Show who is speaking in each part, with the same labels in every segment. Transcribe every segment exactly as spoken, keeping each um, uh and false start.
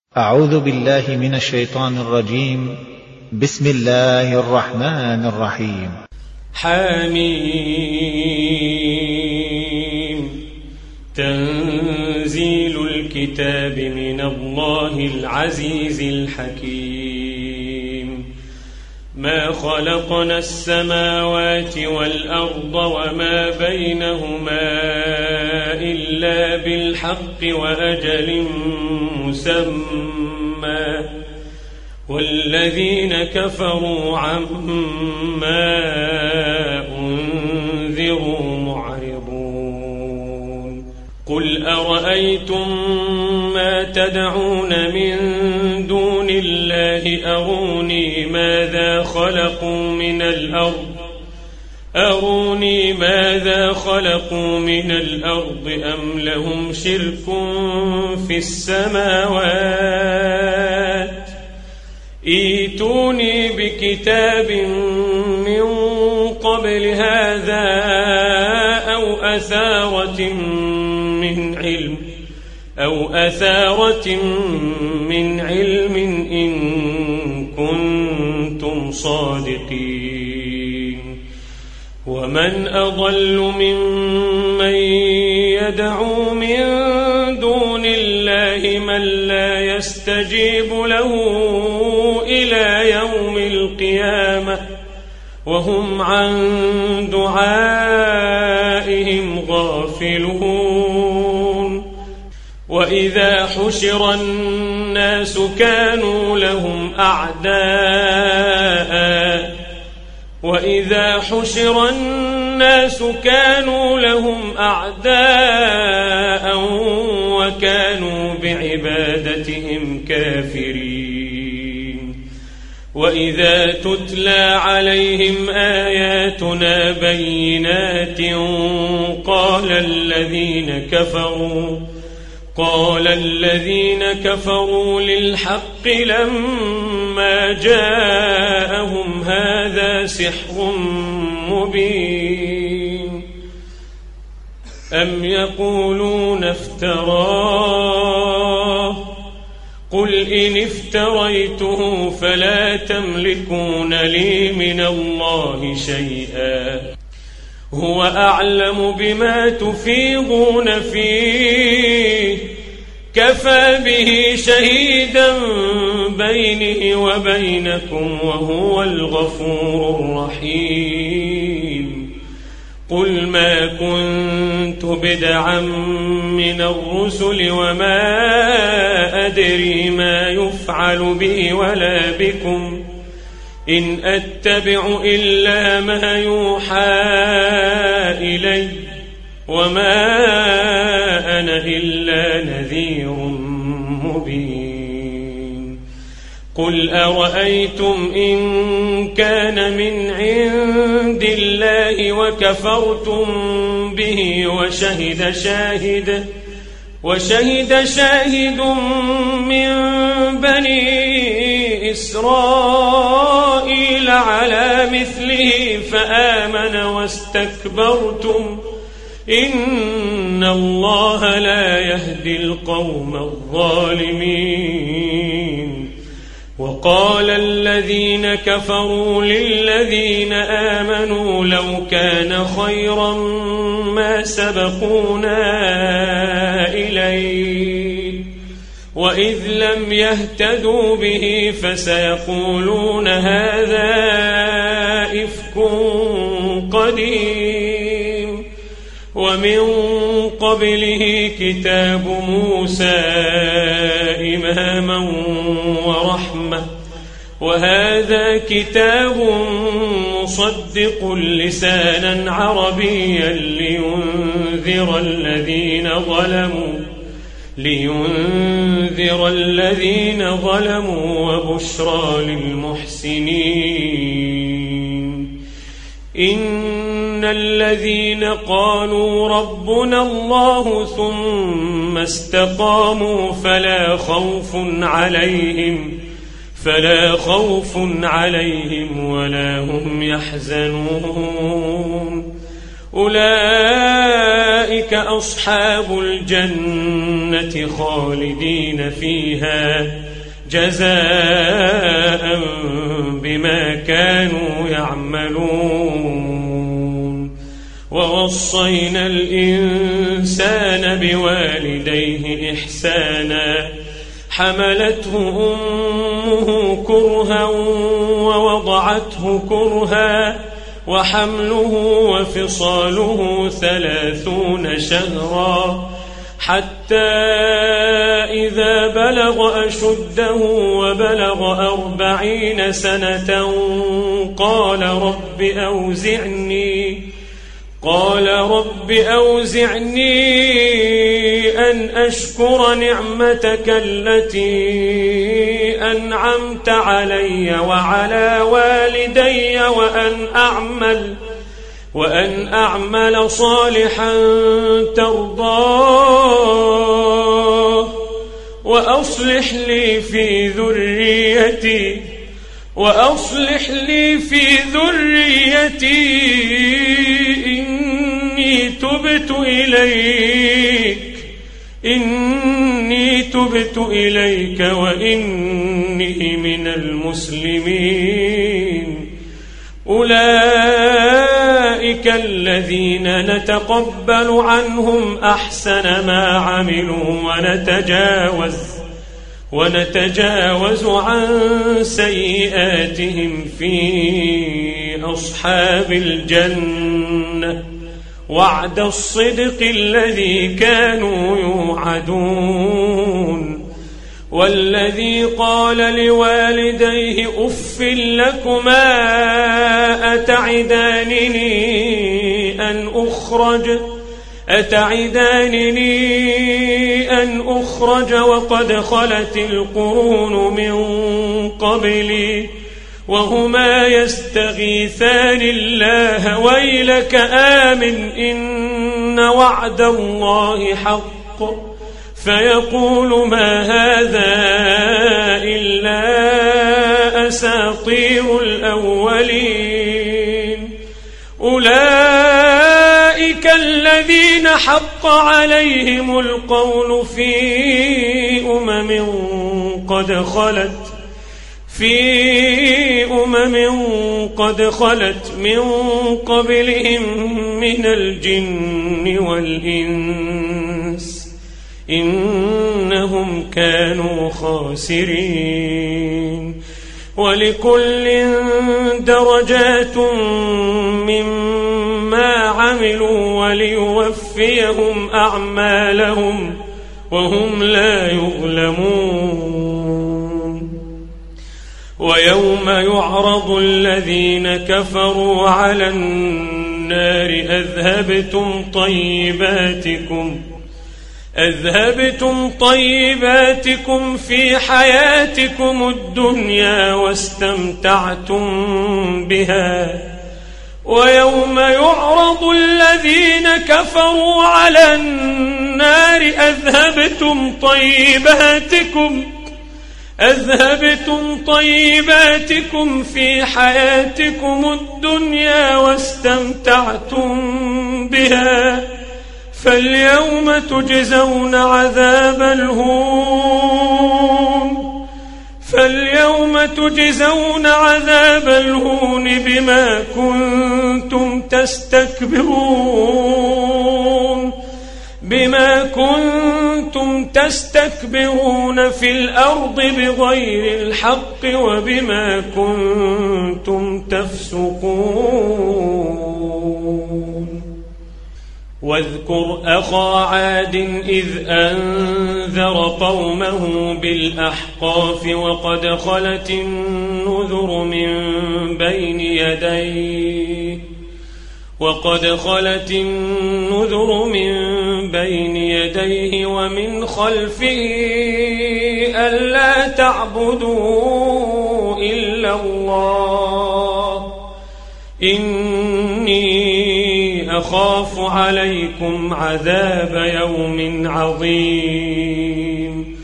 Speaker 1: أعوذ بالله من الشيطان الرجيم. بسم الله الرحمن الرحيم.
Speaker 2: حميم. تنزيل الكتاب من الله العزيز الحكيم. ما خلقنا السماوات والأرض وما بينهما إلا بالحق وأجل مسمى والذين كفروا عما أنذروا معرضون. قل أرأيتم ما تدعون من دون الله أروني ماذا خلقوا من الأرض أروني ماذا خلقوا من الأرض أم لهم شرك في السماوات ائتوني بكتاب من قبل هذا أو أثارة من علم أو أثارة من علم إن كنتم صادقين. ومن أضل ممن يدعو من دون الله من لا يستجيب له إلى يوم القيامة وهم عن دعائهم غافلون. وإذا حشر الناس كانوا لهم أعداء وإذا حشر الناس كانوا لهم أعداء وكانوا بعبادتهم كافرين. وإذا تتلى عليهم آياتنا بينات قال الذين كفروا قال الذين كفروا للحق لما جاءهم هذا سحر مبين أم يقولون افتراه قل إن افتريته فلا تملكون لي من الله شيئا هو أعلم بما تفيضون فيه كفى به شهيدا بيني وبينكم وهو الغفور الرحيم. قل ما كنت بدعا من الرسل وما أدري ما يفعل بي ولا بكم إن أتبع إلا ما يوحى إلي وما أنا إلا نذير مبين. قل أرأيتم إن كان من عند الله وكفرتم به وشهد شاهد وشهد شاهد من بني إسرائيل على مثله فآمن واستكبرتم إن الله لا يهدي القوم الظالمين. وقال الذين كفروا للذين آمنوا لو كان خيرا ما سبقونا إليه وإذ لم يهتدوا به فسيقولون هذا إفك قديم. ومن قبله كتاب موسى إماما ورحمة وهذا كتاب مصدق لسانا عربيا لينذر الذين ظلموا لينذر الذين ظلموا وبشرى للمحسنين. إن الذين قالوا ربنا الله ثم استقاموا فلا خوف عليهم فلا خوف عليهم ولا هم يحزنون. أولئك أصحاب الجنة خالدين فيها جزاء بما كانوا يعملون. ووصينا الإنسان بوالديه إحسانا حملته أمه كرها ووضعته كرها وحمله وفصاله ثلاثون شهرا حتى إذا بلغ أشده وبلغ أربعين سنة قال رب أوزعني قال رب أوزعني أن أشكر نعمتك التي أنعمت علي وعلى والدي وأن أعمل وأن أعمل صالحا ترضاه وأصلح لي في ذريتي وأصلح لي في ذريتي إني تبت إليك إني تبت إليك وإني من المسلمين. أولئك الذين نتقبل عنهم أحسن ما عملوا ونتجاوز ونتجاوز عن سيئاتهم في أصحاب الجنة وعد الصدق الذي كانوا يوعدون. والذي قال لوالديه أف لكما أتعدانني أن أخرج أتعدانني أن أخرج وقد خلت القرون من قبلي وهما يستغيثان الله ويلك آمن إن وعد الله حق فيقول ما هذا إلا أساطير الأولين. أولئك الذين حق عليهم القول في أمم قد خلت في أمم قد خلت من قبلهم من الجن والإنس إنهم كانوا خاسرين. ولكل درجات مما عملوا وليوفيهم أعمالهم وهم لا يظلمون. ويوم يعرض الذين كفروا على النار أذهبتم طيباتكم أذهبتم طيباتكم في حياتكم الدنيا واستمتعتم بها ويوم يعرض الذين كفروا على النار أذهبتم طيباتكم أذهبتم طيباتكم في حياتكم الدنيا واستمتعتم بها فاليوم تجزون عذاب الهون فاليوم تجزون عذاب الهون بما كنتم تستكبرون بما كنتم تستكبرون في الأرض بغير الحق وبما كنتم تفسقون. واذكر أخا عاد إذ أنذر قومه بالأحقاف وقد خلت النذر من بين يديه وقد خلت النذر من بين يديه ومن خلفه ألا تعبدوا إلا الله إني أخاف عليكم عذاب يوم عظيم.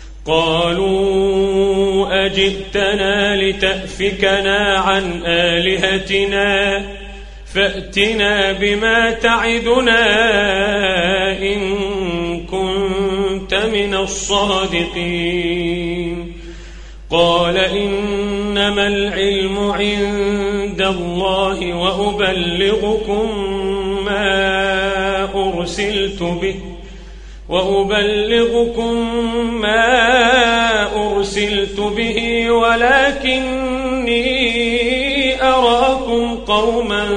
Speaker 2: قالوا أجئتنا لتأفكنا عن آلهتنا فأتنا بما تعدنا إن كنت من الصادقين قال إنما العلم عند الله وأبلغكم ما أرسلت به وأبلغكم ما أرسلت به ولكني أراكم قوما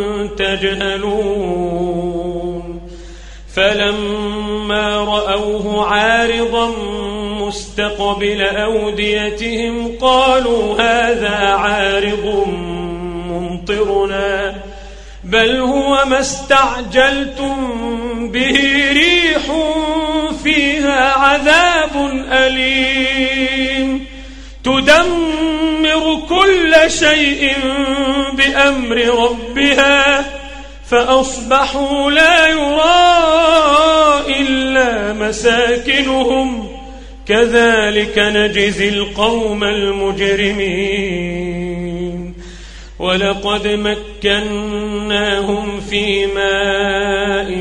Speaker 2: تجهلون فلما رأوه عارضا مستقبل أوديتهم قالوا هذا عارض ممطرنا بل هو ما استعجلتم به ريح فيها عذاب أليم تدمر كل شيء بأمر ربها فأصبحوا لا يرى إلا مساكنهم كذلك نجزي القوم المجرمين ولقد مكناهم في ماء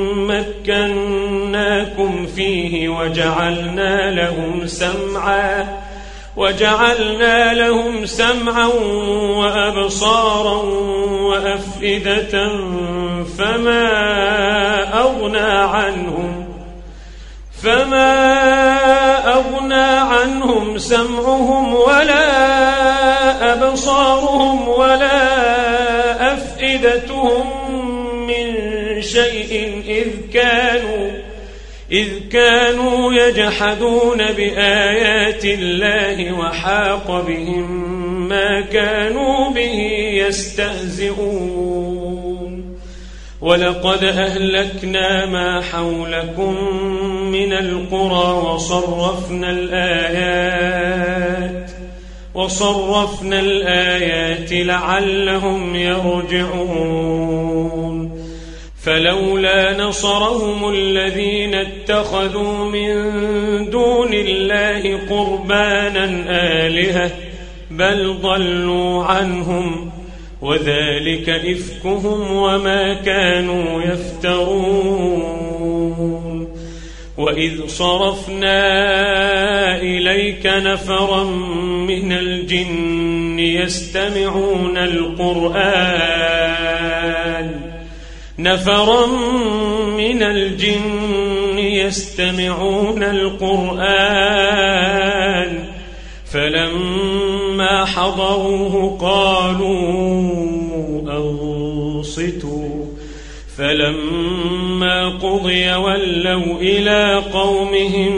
Speaker 2: مكناكم فيه وجعلنا لهم سمعا وجعلنا لهم سمعا وأبصارا وأفئدة فما أغنى عنهم فما أغنى عنهم سمعهم ولا أبصارهم ولا أفئدتهم من شيء إذ كانوا إذ كانوا يجحدون بآيات الله وحاق بهم ما كانوا به يستهزئون ولقد أهلكنا ما حولكم من القرى وصرفنا الآيات وصرفنا الآيات لعلهم يرجعون فلولا نصرهم الذين اتخذوا من دون الله قربانا آلهة بل ضلوا عنهم وذلك إفكهم وما كانوا يفترون وإذ صرفنا إليك نفرا من الجن يستمعون القرآن نفرا من الجن يستمعون القرآن فلما حضروه قالوا أنصتوا فلما قضي ولوا إلى قومهم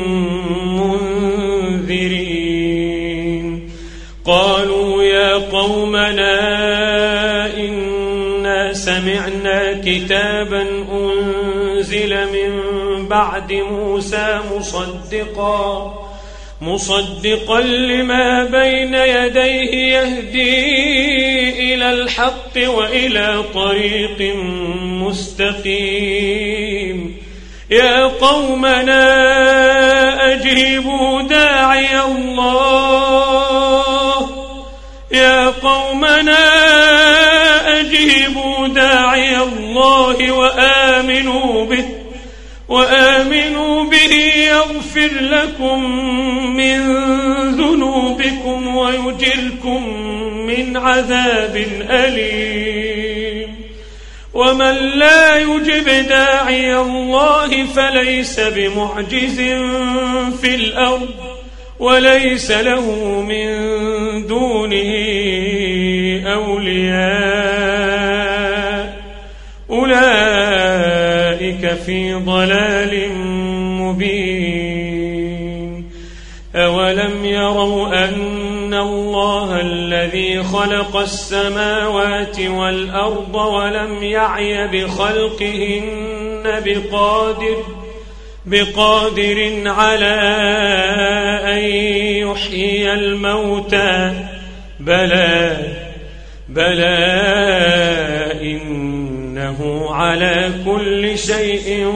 Speaker 2: منذرين قالوا يا قومنا إنا سمعنا كتابا أنزل من بعد موسى مصدقا مصدقا لما بين يديه يهدي إلى الحق وإلى طريق مستقيم يا قومنا أجيبوا داعي الله يا قومنا أجيبوا داعي الله وآمنوا به وآمنوا به يغفر لكم من ذنوبكم ويجركم من عذاب أليم ومن لا يجب داعي الله فليس بمعجز في الأرض وليس له من دونه أولياء أولئك في ضلال مبين أولم يروا أن الله الذي خلق السماوات والأرض ولم يعي بخلقهن بقادر بقادر على أن يحيي الموتى بلى بلى إنه على كل شيء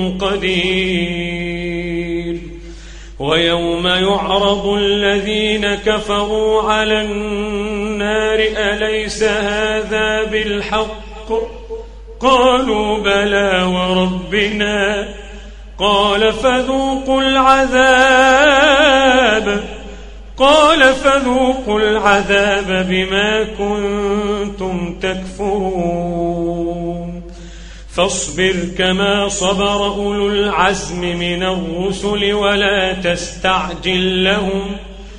Speaker 2: قدير ويوم يعرض الذين كفروا على النار أليس هذا بالحق قالوا بلى وربنا قال فذوقوا العذاب قال فذوقوا العذاب بما كنتم تكفرون فاصبر كما صبر أولو العزم من الرسل ولا تستعجل لهم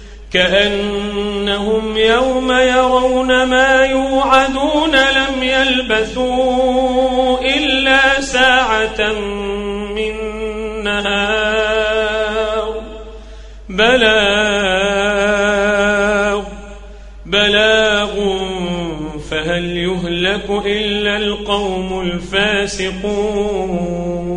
Speaker 2: كأنهم يوم يرون ما يوعدون لم يلبثوا إلا ساعة من نهار بلاغ بلاغ فهل يهلك إلا القوم الفاسقون